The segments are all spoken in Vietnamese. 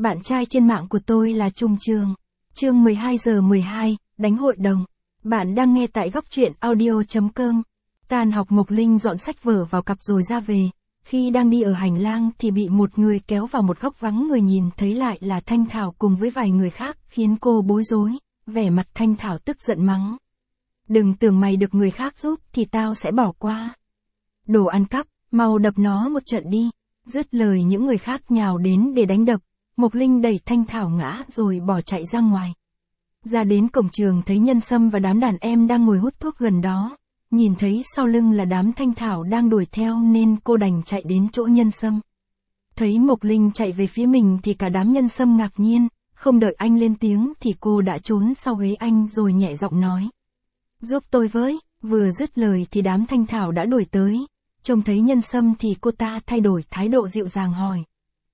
bạn trai trên mạng của tôi là Trung Trường. Chương 12 giờ 12, đánh hội đồng. Bạn đang nghe tại góc truyện audio.com. Tan học Mộc Linh dọn sách vở vào cặp rồi ra về. Khi đang đi ở hành lang thì bị một người kéo vào một góc vắng người, nhìn thấy lại là Thanh Thảo cùng với vài người khác, khiến cô bối rối. Vẻ mặt Thanh Thảo tức giận mắng: đừng tưởng mày được người khác giúp thì tao sẽ bỏ qua. Đồ ăn cắp, mau đập nó một trận đi. Dứt lời những người khác nhào đến để đánh đập. Mộc Linh đẩy Thanh Thảo ngã rồi bỏ chạy ra ngoài. Ra đến cổng trường thấy Nhân Sâm và đám đàn em đang ngồi hút thuốc gần đó. Nhìn thấy sau lưng là đám Thanh Thảo đang đuổi theo nên cô đành chạy đến chỗ Nhân Sâm. Thấy Mộc Linh chạy về phía mình thì cả đám Nhân Sâm ngạc nhiên, không đợi anh lên tiếng thì cô đã trốn sau ghế anh rồi nhẹ giọng nói: giúp tôi với. Vừa dứt lời thì đám Thanh Thảo đã đuổi tới. Trông thấy Nhân Sâm thì cô ta thay đổi thái độ dịu dàng hỏi: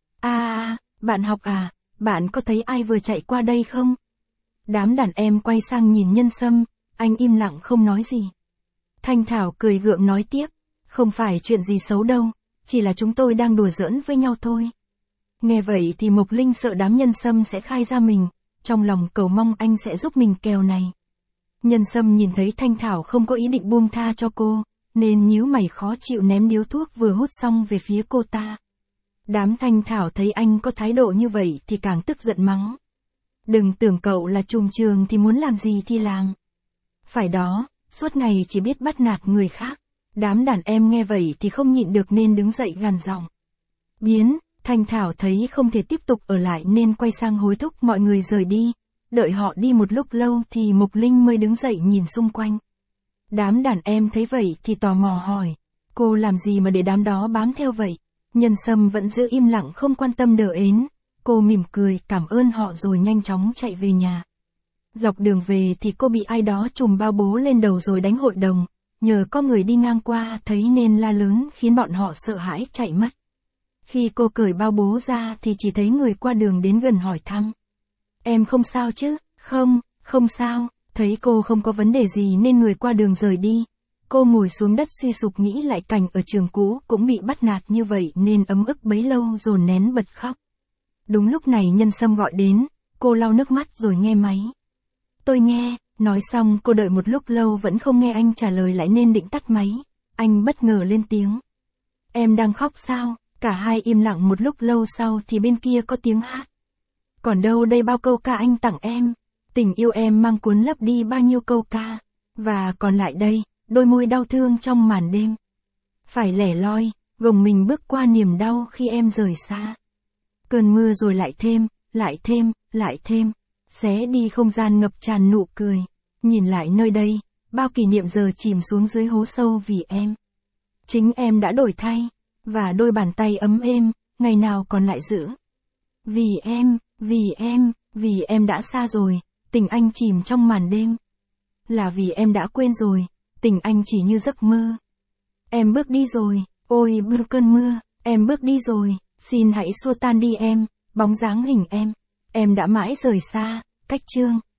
bạn học à, bạn có thấy ai vừa chạy qua đây không? Đám đàn em quay sang nhìn Nhân Sâm, anh im lặng không nói gì. Thanh Thảo cười gượng nói tiếp: không phải chuyện gì xấu đâu, chỉ là chúng tôi đang đùa giỡn với nhau thôi. Nghe vậy thì Mộc Linh sợ đám Nhân Sâm sẽ khai ra mình, trong lòng cầu mong anh sẽ giúp mình kèo này. Nhân Sâm nhìn thấy Thanh Thảo không có ý định buông tha cho cô, nên nhíu mày khó chịu ném điếu thuốc vừa hút xong về phía cô ta. Đám Thanh Thảo thấy anh có thái độ như vậy thì càng tức giận mắng: đừng tưởng cậu là Trùm Trường thì muốn làm gì thì làm. Phải đó, suốt ngày chỉ biết bắt nạt người khác. Đám đàn em nghe vậy thì không nhịn được nên đứng dậy gằn giọng. Thanh Thảo thấy không thể tiếp tục ở lại nên quay sang hối thúc mọi người rời đi. Đợi họ đi một lúc lâu thì Mộc Linh mới đứng dậy nhìn xung quanh. Đám đàn em thấy vậy thì tò mò hỏi: cô làm gì mà để đám đó bám theo vậy? Nhân Sâm vẫn giữ im lặng không quan tâm đờ ến. Cô mỉm cười cảm ơn họ rồi nhanh chóng chạy về nhà. Dọc đường về thì cô bị ai đó trùm bao bố lên đầu rồi đánh hội đồng. Nhờ có người đi ngang qua thấy nên la lớn khiến bọn họ sợ hãi chạy mất. Khi cô cởi bao bố ra thì chỉ thấy người qua đường đến gần hỏi thăm: em không sao chứ? Không sao. Thấy cô không có vấn đề gì nên người qua đường rời đi. Cô ngồi xuống đất suy sụp nghĩ lại cảnh ở trường cũ cũng bị bắt nạt như vậy nên ấm ức bấy lâu rồi nén bật khóc. Đúng lúc này Nhân Sâm gọi đến, cô lau nước mắt rồi nghe máy. Tôi nghe. Nói xong cô đợi một lúc lâu vẫn không nghe anh trả lời lại nên định tắt máy. Anh bất ngờ lên tiếng: em đang khóc sao? Cả hai im lặng một lúc lâu sau thì bên kia có tiếng hát. Còn đâu đây bao câu ca anh tặng em. Tình yêu em mang cuốn lấp đi bao nhiêu câu ca. Và còn lại đây, đôi môi đau thương trong màn đêm. Phải lẻ loi, gồng mình bước qua niềm đau khi em rời xa. Cơn mưa rồi lại thêm. Xé đi không gian ngập tràn nụ cười. Nhìn lại nơi đây, bao kỷ niệm giờ chìm xuống dưới hố sâu vì em. Chính em đã đổi thay, và đôi bàn tay ấm êm, ngày nào còn lại giữ. Vì em đã xa rồi, tình anh chìm trong màn đêm. Là vì em đã quên rồi, tình anh chỉ như giấc mơ. Em bước đi rồi, ôi bưa cơn mưa, em bước đi rồi, xin hãy xua tan đi em, bóng dáng hình em. Em đã mãi rời xa, cách chương.